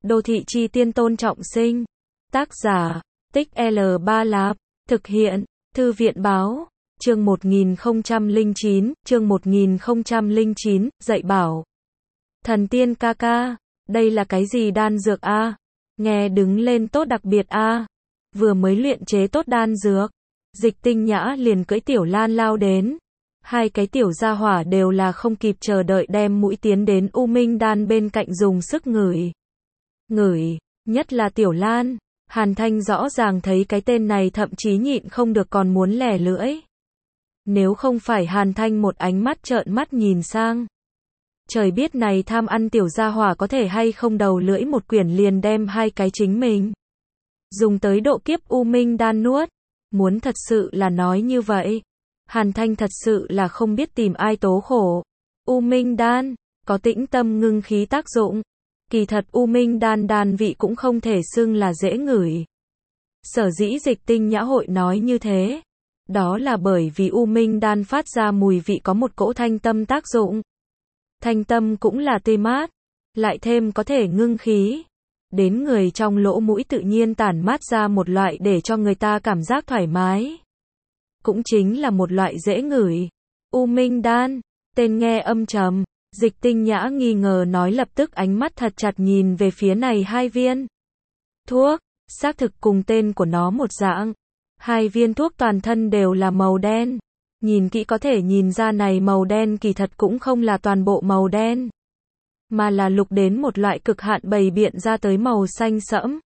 Đô thị chi tiên Tôn Trọng Sinh. Tác giả, Tích L Ba Lạp. Thực hiện, Thư viện báo. Chương 1009, chương 1009, dạy bảo. Thần tiên ca ca, đây là cái gì đan dược a? Nghe đứng lên tốt đặc biệt a. Vừa mới luyện chế tốt đan dược. Dịch Tinh Nhã liền cưỡi Tiểu Lan lao đến. Hai cái tiểu gia hỏa đều là không kịp chờ đợi đem mũi tiến đến U Minh đan bên cạnh dùng sức ngửi. Ngửi, nhất là Tiểu Lan. Hàn Thanh rõ ràng thấy cái tên này thậm chí nhịn không được còn muốn lẻ lưỡi. Nếu không phải Hàn Thanh một ánh mắt trợn mắt nhìn sang. Trời biết này tham ăn tiểu gia hỏa có thể hay không đầu lưỡi một quyển liền đem hai cái chính mình. Dùng tới độ kiếp U Minh đan nuốt. Muốn thật sự là nói như vậy. Hàn Thanh thật sự là không biết tìm ai tố khổ. U Minh đan, có tĩnh tâm ngưng khí tác dụng. Kỳ thật U Minh đan đan vị cũng không thể xưng là dễ ngửi. Sở dĩ Dịch Tinh Nhã hội nói như thế. Đó là bởi vì U Minh đan phát ra mùi vị có một cỗ thanh tâm tác dụng. Thanh tâm cũng là tươi mát, lại thêm có thể ngưng khí. Đến người trong lỗ mũi tự nhiên tản mát ra một loại để cho người ta cảm giác thoải mái. Cũng chính là một loại dễ ngửi. U Minh đan, tên nghe âm trầm. Dịch Tinh Nhã nghi ngờ nói lập tức ánh mắt thật chặt nhìn về phía này hai viên thuốc, xác thực cùng tên của nó một dạng. Hai viên thuốc toàn thân đều là màu đen. Nhìn kỹ có thể nhìn ra này màu đen kỳ thật cũng không là toàn bộ màu đen, mà là lục đến một loại cực hạn bày biện ra tới màu xanh sẫm.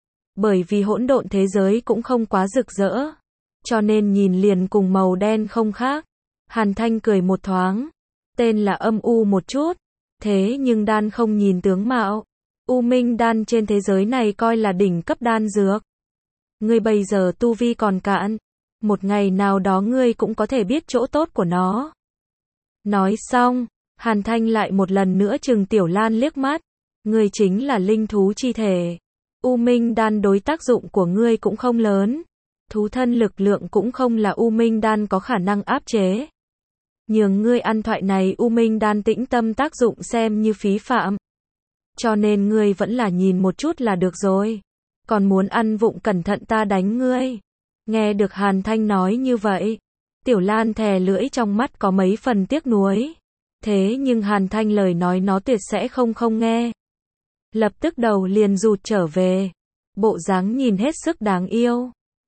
Bởi vì hỗn độn thế giới cũng không quá rực rỡ, cho nên nhìn liền cùng màu đen không khác. Hàn Thanh cười một thoáng. Tên là âm u một chút, thế nhưng đan không nhìn tướng mạo. U Minh đan trên thế giới này coi là đỉnh cấp đan dược. Ngươi bây giờ tu vi còn cạn, một ngày nào đó ngươi cũng có thể biết chỗ tốt của nó. Nói xong, Hàn Thanh lại một lần nữa trừng Tiểu Lan liếc mắt. Ngươi chính là linh thú chi thể. U Minh đan đối tác dụng của ngươi cũng không lớn. Thú thân lực lượng cũng không là U Minh đan có khả năng áp chế. Nhường ngươi ăn thoại này U Minh đan tĩnh tâm tác dụng xem như phí phạm. Cho nên ngươi vẫn là nhìn một chút là được rồi. Còn muốn ăn vụng cẩn thận ta đánh ngươi. Nghe được Hàn Thanh nói như vậy. Tiểu Lan thè lưỡi trong mắt có mấy phần tiếc nuối. Thế nhưng Hàn Thanh lời nói nó tuyệt sẽ không nghe. Lập tức đầu liền rụt trở về. Bộ dáng nhìn hết sức đáng yêu.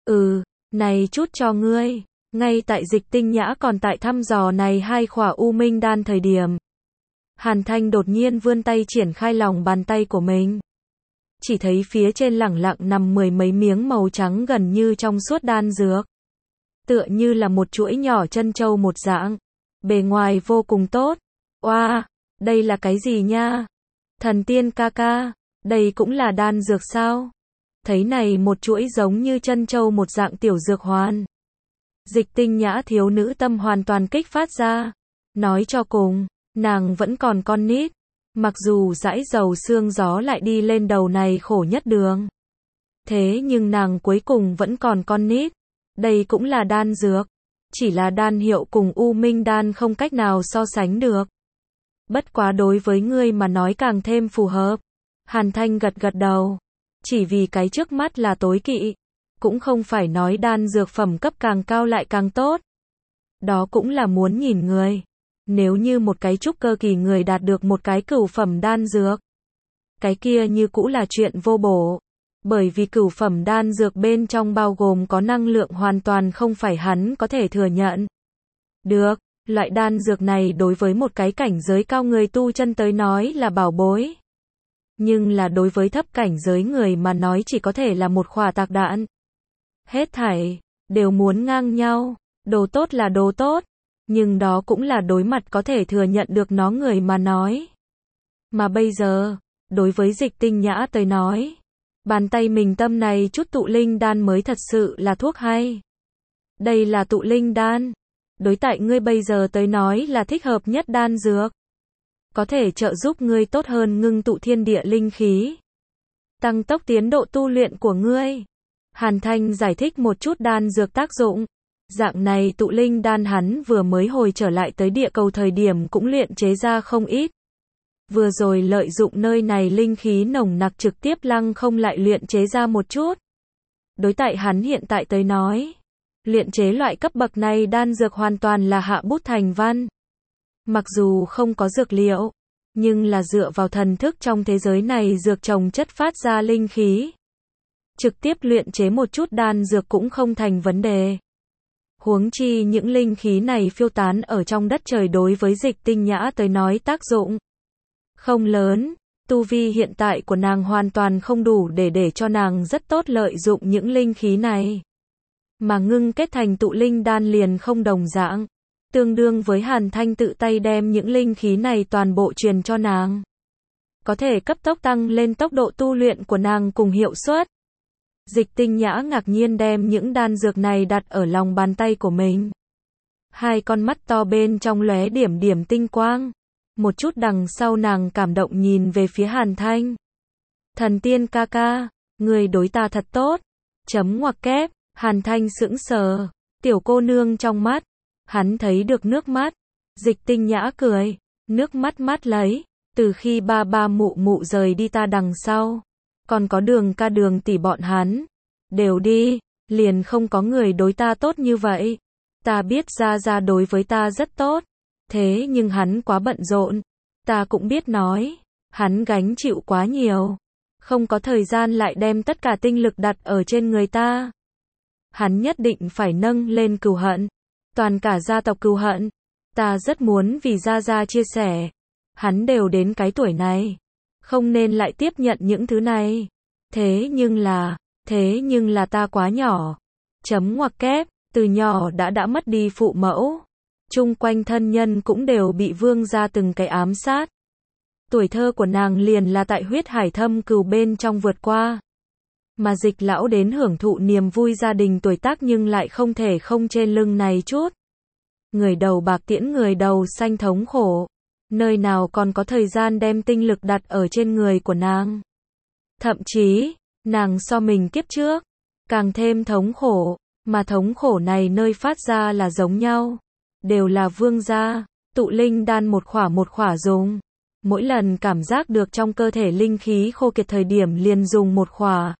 Này chút cho ngươi. Ngay tại Dịch Tinh Nhã còn tại thăm dò này hai khỏa U Minh đan thời điểm. Hàn Thanh đột nhiên vươn tay triển khai lòng bàn tay của mình. Chỉ thấy phía trên lẳng lặng nằm mười mấy miếng màu trắng gần như trong suốt đan dược. Tựa như là một chuỗi nhỏ chân châu một dạng. Bề ngoài vô cùng tốt. Oa, đây là cái gì nha? Thần tiên ca ca, đây cũng là đan dược sao? Thấy này một chuỗi giống như chân châu một dạng tiểu dược hoàn. Dịch Tinh Nhã thiếu nữ tâm hoàn toàn kích phát ra. Nói cho cùng, nàng vẫn còn con nít. Mặc dù dãi dầu xương gió lại đi lên đầu này khổ nhất đường. Thế nhưng nàng cuối cùng vẫn còn con nít. Đây cũng là đan dược. Chỉ là đan hiệu cùng U Minh đan không cách nào so sánh được. Bất quá đối với ngươi mà nói càng thêm phù hợp. Hàn Thanh gật gật đầu. Chỉ vì cái trước mắt là tối kỵ. Cũng không phải nói đan dược phẩm cấp càng cao lại càng tốt. Đó cũng là muốn nhìn người. Nếu như một cái trúc cơ kỳ người đạt được một cái cửu phẩm đan dược. Cái kia như cũ là chuyện vô bổ. Bởi vì cửu phẩm đan dược bên trong bao gồm có năng lượng hoàn toàn không phải hắn có thể thừa nhận. Được, loại đan dược này đối với một cái cảnh giới cao người tu chân tới nói là bảo bối. Nhưng là đối với thấp cảnh giới người mà nói chỉ có thể là một khỏa tạc đạn. Hết thảy, đều muốn ngang nhau, đồ tốt là đồ tốt, nhưng đó cũng là đối mặt có thể thừa nhận được nó người mà nói. Mà bây giờ, đối với Dịch Tinh Nhã tới nói, bàn tay mình tâm này chút tụ linh đan mới thật sự là thuốc hay. Đây là tụ linh đan, đối tại ngươi bây giờ tới nói là thích hợp nhất đan dược. Có thể trợ giúp ngươi tốt hơn ngưng tụ thiên địa linh khí. Tăng tốc tiến độ tu luyện của ngươi. Hàn Thanh giải thích một chút đan dược tác dụng. Dạng này tụ linh đan hắn vừa mới hồi trở lại tới địa cầu thời điểm cũng luyện chế ra không ít. Vừa rồi lợi dụng nơi này linh khí nồng nặc trực tiếp lăng không lại luyện chế ra một chút. Đối tại hắn hiện tại tới nói, luyện chế loại cấp bậc này đan dược hoàn toàn là hạ bút thành văn. Mặc dù không có dược liệu, nhưng là dựa vào thần thức trong thế giới này dược trồng chất phát ra linh khí. Trực tiếp luyện chế một chút đan dược cũng không thành vấn đề. Huống chi những linh khí này phiêu tán ở trong đất trời đối với Dịch Tinh Nhã tới nói tác dụng không lớn. Tu vi hiện tại của nàng hoàn toàn không đủ để cho nàng rất tốt lợi dụng những linh khí này. Mà ngưng kết thành tụ linh đan liền không đồng dạng. Tương đương với Hàn Thanh tự tay đem những linh khí này toàn bộ truyền cho nàng. Có thể cấp tốc tăng lên tốc độ tu luyện của nàng cùng hiệu suất. Dịch Tinh Nhã ngạc nhiên đem những đan dược này đặt ở lòng bàn tay của mình. Hai con mắt to bên trong lóe điểm điểm tinh quang. Một chút đằng sau nàng cảm động nhìn về phía Hàn Thanh. Thần tiên ca ca, người đối ta thật tốt. Chấm ngoặc kép, Hàn Thanh sững sờ. Tiểu cô nương trong mắt. Hắn thấy được nước mắt. Dịch Tinh Nhã cười. Nước mắt mắt lấy. Từ khi ba ba mụ mụ rời đi ta đằng sau. Còn có Đường ca Đường tỷ bọn hắn. Đều đi. Liền không có người đối ta tốt như vậy. Ta biết Gia Gia đối với ta rất tốt. Thế nhưng hắn quá bận rộn. Ta cũng biết nói. Hắn gánh chịu quá nhiều. Không có thời gian lại đem tất cả tinh lực đặt ở trên người ta. Hắn nhất định phải nâng lên cừu hận. Toàn cả gia tộc cừu hận. Ta rất muốn vì Gia Gia chia sẻ. Hắn đều đến cái tuổi này. Không nên lại tiếp nhận những thứ này. Thế nhưng là ta quá nhỏ. Chấm ngoặc kép, từ nhỏ đã mất đi phụ mẫu. Chung quanh thân nhân cũng đều bị vương gia từng cái ám sát. Tuổi thơ của nàng liền là tại huyết hải thâm cừu bên trong vượt qua. Mà Dịch lão đến hưởng thụ niềm vui gia đình tuổi tác nhưng lại không thể không trên lưng này chút. Người đầu bạc tiễn người đầu xanh thống khổ. Nơi nào còn có thời gian đem tinh lực đặt ở trên người của nàng. Thậm chí, nàng so mình kiếp trước, càng thêm thống khổ, mà thống khổ này nơi phát ra là giống nhau. Đều là vương gia, tụ linh đan một khỏa dùng. Mỗi lần cảm giác được trong cơ thể linh khí khô kiệt thời điểm liền dùng một khỏa.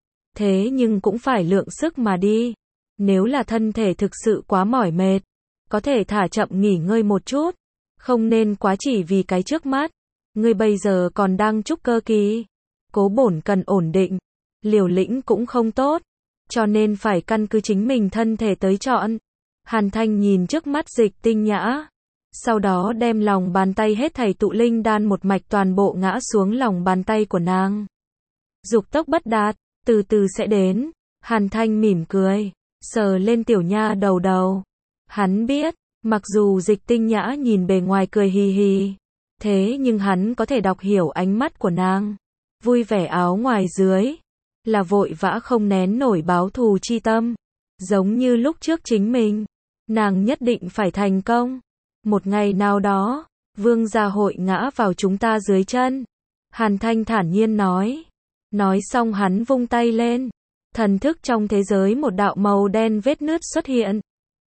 Thế nhưng cũng phải lượng sức mà đi. Nếu là thân thể thực sự quá mỏi mệt, có thể thả chậm nghỉ ngơi một chút. Không nên quá chỉ vì cái trước mắt. Ngươi bây giờ còn đang trúc cơ kỳ. Cố bổn cần ổn định. Liều lĩnh cũng không tốt. Cho nên phải căn cứ chính mình thân thể tới chọn. Hàn Thanh nhìn trước mắt Dịch Tinh Nhã. Sau đó đem lòng bàn tay hết thảy tụ linh đan một mạch toàn bộ ngã xuống lòng bàn tay của nàng. Dục tốc bất đạt, từ từ sẽ đến. Hàn Thanh mỉm cười. Sờ lên tiểu nha đầu. Hắn biết. Mặc dù Dịch Tinh Nhã nhìn bề ngoài cười hì hì, thế nhưng hắn có thể đọc hiểu ánh mắt của nàng. Vui vẻ áo ngoài dưới, là vội vã không nén nổi báo thù chi tâm. Giống như lúc trước chính mình, nàng nhất định phải thành công. Một ngày nào đó, vương gia hội ngã vào chúng ta dưới chân. Hàn Thanh thản nhiên nói. Nói xong hắn vung tay lên. Thần thức trong thế giới một đạo màu đen vết nứt xuất hiện.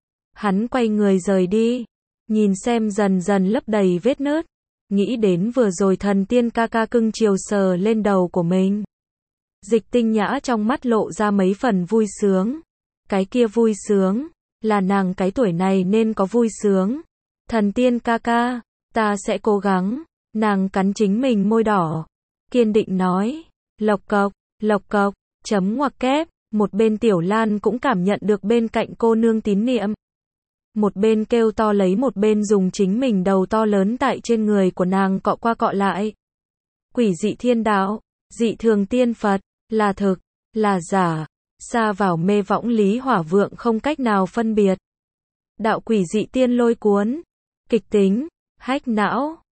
Hắn quay người rời đi, nhìn xem dần dần lấp đầy vết nứt, nghĩ đến vừa rồi thần tiên ca ca cưng chiều sờ lên đầu của mình. Dịch Tinh Nhã trong mắt lộ ra mấy phần vui sướng. Cái kia vui sướng, là nàng cái tuổi này nên có vui sướng. Thần tiên ca ca, ta sẽ cố gắng. Nàng cắn chính mình môi đỏ, kiên định nói. Lộc cộc, chấm ngoặc kép. Một bên Tiểu Lan cũng cảm nhận được bên cạnh cô nương tín niệm. Một bên kêu to lấy một bên dùng chính mình đầu to lớn tại trên người của nàng cọ qua cọ lại. Quỷ dị thiên đạo, dị thường tiên Phật, là thực, là giả, xa vào mê võng Lý Hỏa Vượng không cách nào phân biệt. Đạo quỷ dị tiên lôi cuốn, kịch tính, hách não,